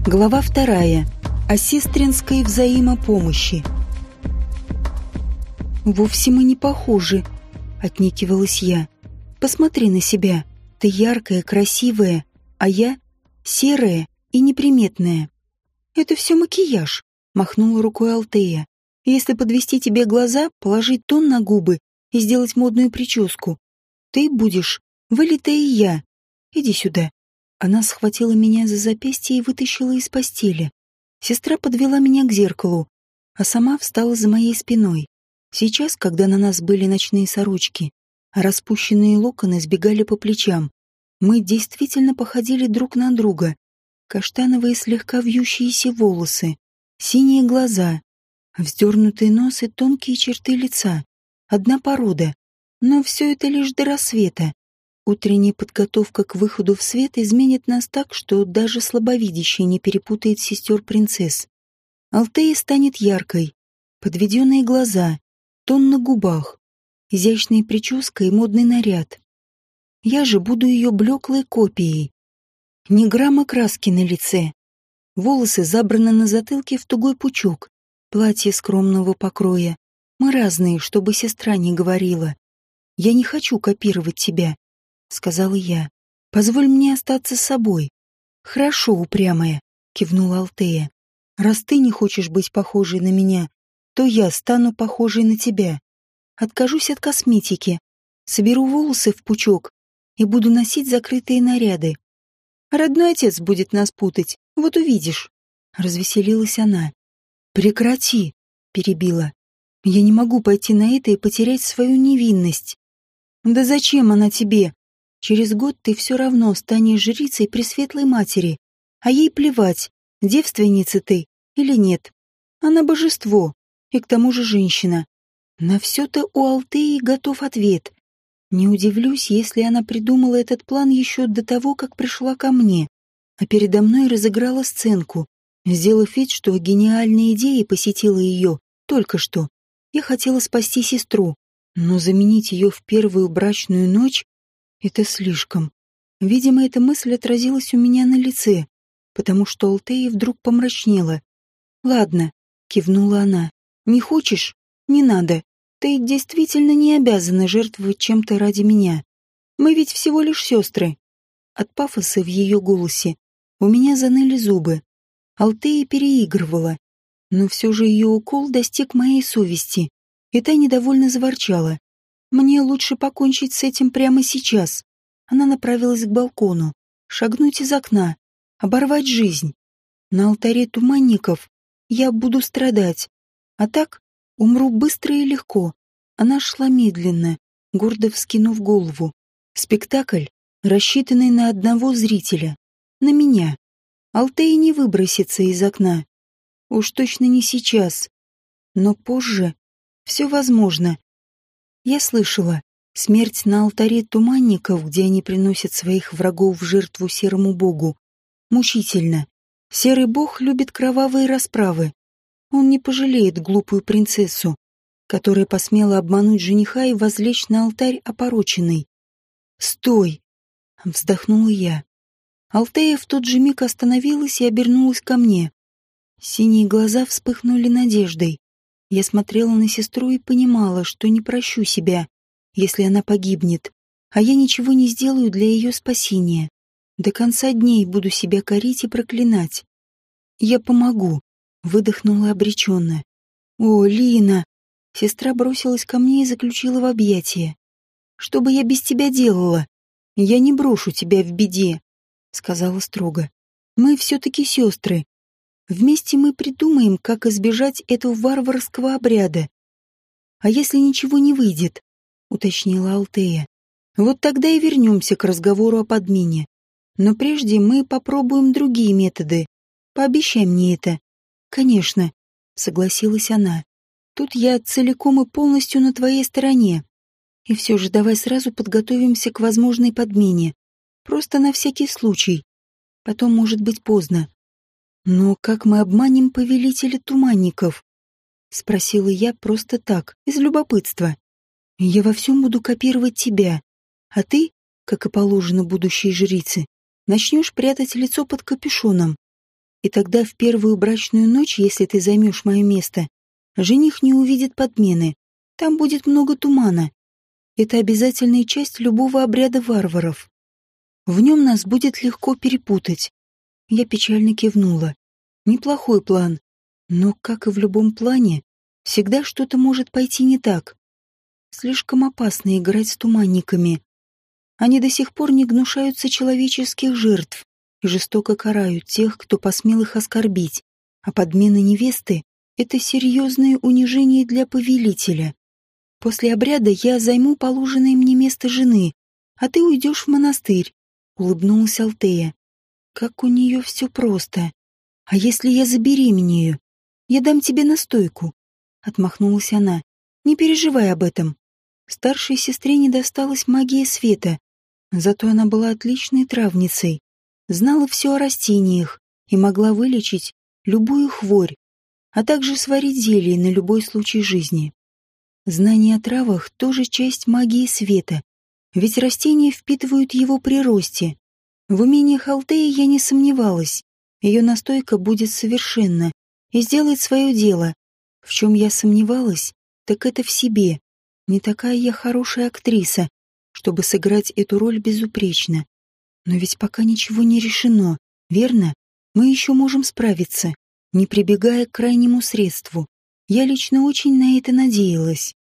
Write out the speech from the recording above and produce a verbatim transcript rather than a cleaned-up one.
Глава вторая. О сестринской взаимопомощи. «Вовсе мы не похожи», — отнекивалась я. «Посмотри на себя. Ты яркая, красивая, а я серая и неприметная». «Это все макияж», — махнула рукой Алтея. «Если подвести тебе глаза, положить тон на губы и сделать модную прическу, ты будешь вылитая я. Иди сюда». Она схватила меня за запястье и вытащила из постели. Сестра подвела меня к зеркалу, а сама встала за моей спиной. Сейчас, когда на нас были ночные сорочки, а распущенные локоны сбегали по плечам, мы действительно походили друг на друга. Каштановые слегка вьющиеся волосы, синие глаза, вздернутый нос и тонкие черты лица. Одна порода, но все это лишь до рассвета. Утренняя подготовка к выходу в свет изменит нас так, что даже слабовидящий не перепутает сестер-принцесс. Алтея станет яркой, подведенные глаза, тон на губах, изящная прическа и модный наряд. Я же буду ее блеклой копией. Ни грамма краски на лице. Волосы забраны на затылке в тугой пучок, платье скромного покроя. Мы разные, чтобы сестра не говорила. «Я не хочу копировать тебя», — сказала я. «Позволь мне остаться с собой». «Хорошо, упрямая», — кивнула Алтея. «Раз ты не хочешь быть похожей на меня, то я стану похожей на тебя. Откажусь от косметики, соберу волосы в пучок и буду носить закрытые наряды. Родной отец будет нас путать, вот увидишь», — развеселилась она. «Прекрати», — перебила. «Я не могу пойти на это и потерять свою невинность». «Да зачем она тебе? Через год ты все равно станешь жрицей Пресветлой Матери, а ей плевать, девственница ты или нет. Она божество, и к тому же женщина. На все-то у Алтеи готов ответ. Не удивлюсь, если она придумала этот план еще до того, как пришла ко мне, а передо мной разыграла сценку, сделав вид, что гениальная идея посетила ее только что. Я хотела спасти сестру, но заменить ее в первую брачную ночь — это слишком. Видимо, эта мысль отразилась у меня на лице, потому что Алтея вдруг помрачнела. «Ладно», — кивнула она, — «не хочешь? Не надо. Ты действительно не обязана жертвовать чем-то ради меня. Мы ведь всего лишь сестры». От пафоса в ее голосе у меня заныли зубы. Алтея переигрывала, но все же ее укол достиг моей совести, и та недовольно заворчала. «Мне лучше покончить с этим прямо сейчас». Она направилась к балкону, шагнуть из окна, оборвать жизнь. На алтаре туманников я буду страдать, а так умру быстро и легко. Она шла медленно, гордо вскинув голову. Спектакль, рассчитанный на одного зрителя, на меня. Алтея не выбросится из окна. Уж точно не сейчас. Но позже все возможно. Я слышала, смерть на алтаре туманников, где они приносят своих врагов в жертву серому богу, мучительно. Серый бог любит кровавые расправы. Он не пожалеет глупую принцессу, которая посмела обмануть жениха и возлечь на алтарь опороченной. «Стой!» — вздохнула я. Алтея в тот же миг остановилась и обернулась ко мне. Синие глаза вспыхнули надеждой. Я смотрела на сестру и понимала, что не прощу себя, если она погибнет, а я ничего не сделаю для ее спасения. До конца дней буду себя корить и проклинать. «Я помогу», — выдохнула обреченно. «О, Лина!» Сестра бросилась ко мне и заключила в объятия. «Что бы я без тебя делала? Я не брошу тебя в беде», — сказала строго. «Мы все-таки сестры. Вместе мы придумаем, как избежать этого варварского обряда». «А если ничего не выйдет?» — уточнила Алтея. «Вот тогда и вернемся к разговору о подмене. Но прежде мы попробуем другие методы. Пообещай мне это». «Конечно», — согласилась она. «Тут я целиком и полностью на твоей стороне. И все же давай сразу подготовимся к возможной подмене. Просто на всякий случай. Потом может быть поздно». «Но как мы обманем повелителя туманников?» — спросила я просто так, из любопытства. «Я во всем буду копировать тебя, а ты, как и положено будущей жрице, начнешь прятать лицо под капюшоном». И тогда в первую брачную ночь, если ты займешь мое место, жених не увидит подмены. Там будет много тумана. Это обязательная часть любого обряда варваров. В нем нас будет легко перепутать. Я печально кивнула. Неплохой план. Но, как и в любом плане, всегда что-то может пойти не так. Слишком опасно играть с туманниками. Они до сих пор не гнушаются человеческих жертв и жестоко карают тех, кто посмел их оскорбить. А подмена невесты — это серьезное унижение для повелителя. После обряда я займу положенное мне место жены, а ты уйдешь в монастырь, — улыбнулась Алтея. Как у нее все просто. А если я забеременею? Я дам тебе настойку, — отмахнулась она. Не переживай об этом. Старшей сестре не досталась магия света, зато она была отличной травницей, знала все о растениях и могла вылечить любую хворь, а также сварить зелье на любой случай жизни. Знание о травах тоже часть магии света, ведь растения впитывают его при росте. В умениях Алтеи я не сомневалась. Ее настойка будет совершенна и сделает свое дело. В чем я сомневалась, так это в себе. Не такая я хорошая актриса, чтобы сыграть эту роль безупречно. Но ведь пока ничего не решено, верно? Мы еще можем справиться, не прибегая к крайнему средству. Я лично очень на это надеялась.